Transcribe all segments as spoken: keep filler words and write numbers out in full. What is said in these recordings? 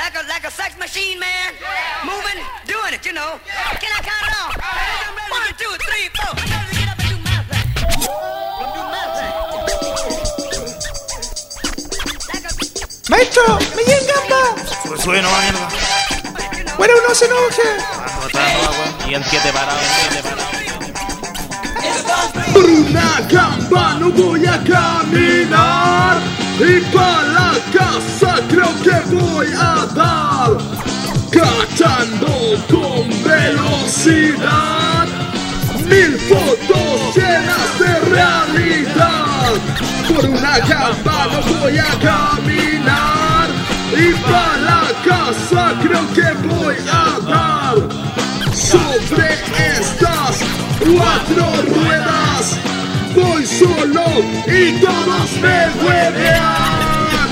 like a like a sex machine, man. Moving, doing it, you know. Can I count it off? One, two, three, four. I gotta get up and do my thing. Do my thing. Maestro, me llega. Sube, sube nomás, mierda. Bueno, no se enoje. Y en siete parados, en siete parados. Por una gamba no voy a caminar y para la casa creo que voy a dar, cachando con velocidad, mil fotos llenas de realidad. Por una gamba no voy a caminar y para la casa creo que voy a dar, sobre estas cuatro ruedas voy solo y todos me huevean.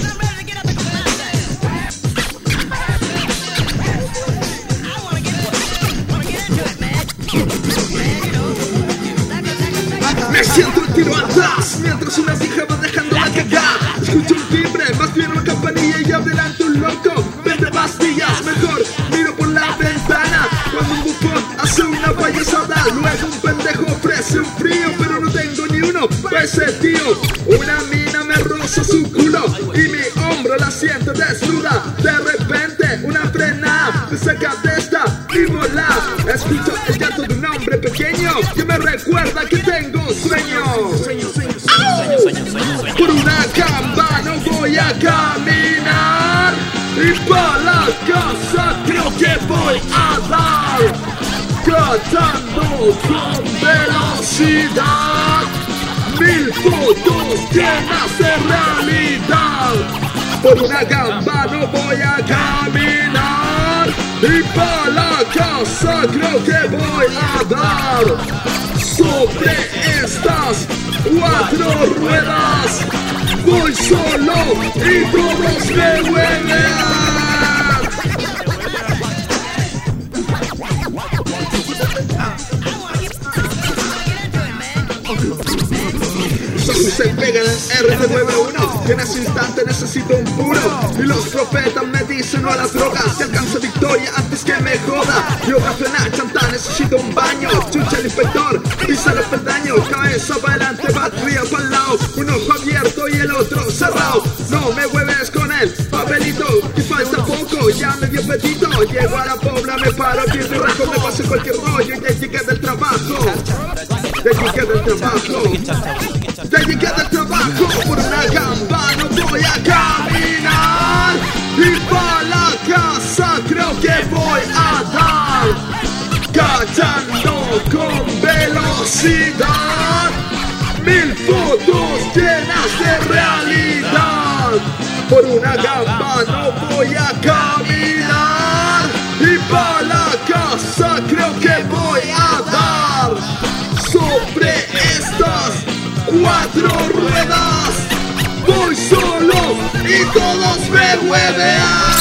Me siento el tiro atrás mientras una vieja va dejando la cagada. Escucho un timbre, más bien una campanilla y adelante un loco vende pastillas. Mejor miro por la ventana cuando un bufón hace una payasada. Luego un pendejo ofrece un frío, pero no tengo ni uno para ese tío. Una mina me roza su culo y mi hombro la siento desnuda. De repente una frena me saca de esta y vola. Escucho el llanto de un hombre pequeño que me recuerda que tengo sueño. Sueño, sueño, sueño, sueño, sueño, sueño. Por una gamba no voy a caminar y para la casa creo que voy a dar, cantando con velocidad, mil fotos llenas de realidad. Por una gamba no voy a caminar y para la casa creo que voy a dar, sobre estas cuatro ruedas voy solo y todos me huevean. Se pegan en R T nueve uno, que en ese instante necesito un puro. Y los profetas me dicen no a las drogas, si alcanzo victoria antes que me joda. Yo voy a frenar, chanta, necesito un baño. Chucha el inspector, pisa los peldaños. Cabeza para adelante, batería para el lado. Un ojo abierto y el otro cerrado. No me hueves con el papelito, que falta poco, ya me dio apetito. Llego a la pobla, me paro, pierdo el rato, me paso cualquier rollo. Ya llegué del trabajo, ya llegué del trabajo. Ya llegué del trabajo, por una gamba no voy a caminar y para la casa creo que voy a dar, cachando con velocidad, mil fotos llenas de realidad. Por una gamba no voy a caminar y para la casa creo que voy a dar, sobre estas cuatro ruedas voy solo y todos me huevean.